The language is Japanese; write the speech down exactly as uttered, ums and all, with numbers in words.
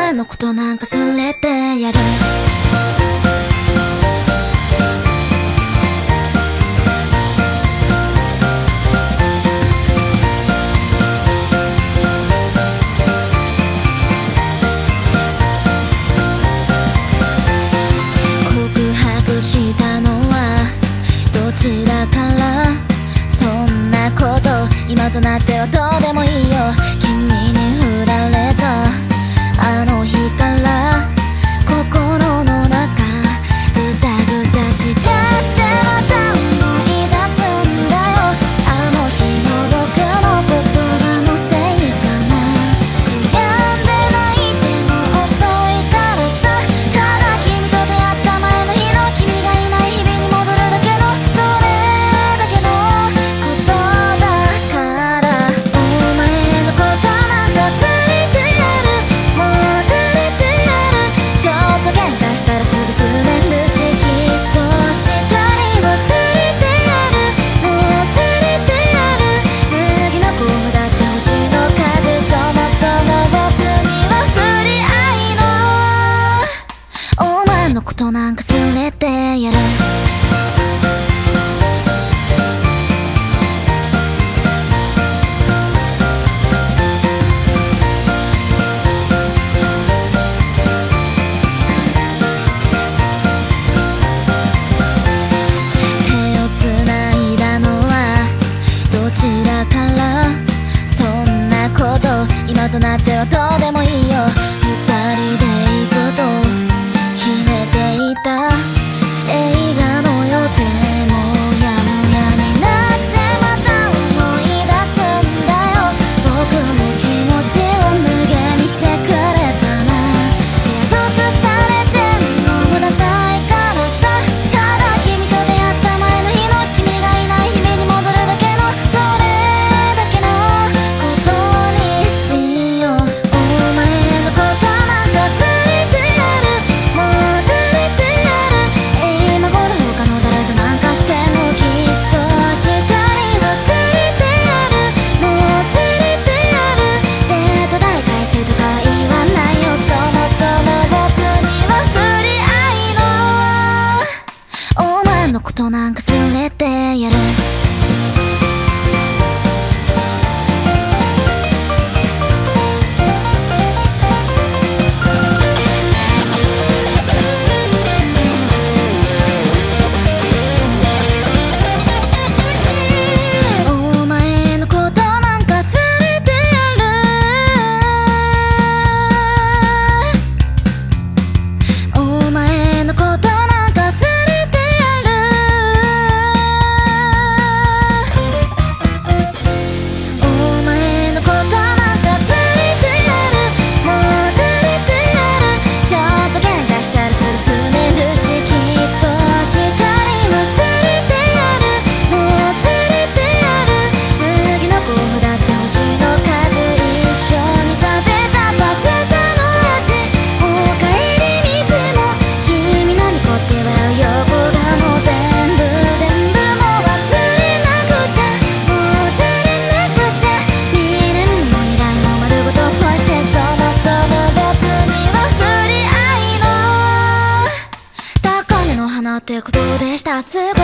前のことなんかすれてやる。告白したのはどちらから。そんなこと今となってはどうでもいいよ。君に振られたあの日から心の中ぐちゃぐちゃしちゃってまた思い出すんだよ。あの日の僕の言葉のせいかな。悔やんで泣いても遅いからさ。ただ君と出会った前の日の君がいない日々に戻るだけのそれだけのことだから。お前のことなんか忘れてやる。もう忘れてやる。ちょっと喧嘩したらすぐすねるし、きっと明日に忘れてやる。もう忘れてやる。次の候補だって星の数、そもそも僕には不利愛のお前のことなんかすれてやる。手をつないだのはどちらから。そんなこと今となってはどうでもいいよ。二人で行くと決めていた映画の予定もやむやになってまた思い出すんだよ。僕の気持ちを無限にしてくれたな。宿されてんの無駄さいからさ。ただ君と出会った前の日の君がいない日々に戻るだけのそれだけのことにしよう。お前のことなんか忘れてやる。もう忘れてやる。今頃他の誰となんかしてもきっと明日に忘れてやる。もう忘れてやる。デート代返せとかは言わないよ。そもそも僕には不利愛のお前のことなんかすれてやる。お前のことなんかすれてやる。お前のことなんかすれてやる。お前のことなんかすれてやる。もう忘れてやる。ちょっと喧嘩したらすぐすねるし、きっと明日に忘れてやる。もう忘れてやる。次の候補だって星の数、一緒に食べたパスタの味、もう帰り道も君のニコって笑う横顔も全部全部もう忘れなくちゃ。もう忘れなくちゃ。未練も未来も丸ごとポイして、そもそも僕には不利愛の高嶺の花ってことでした。すご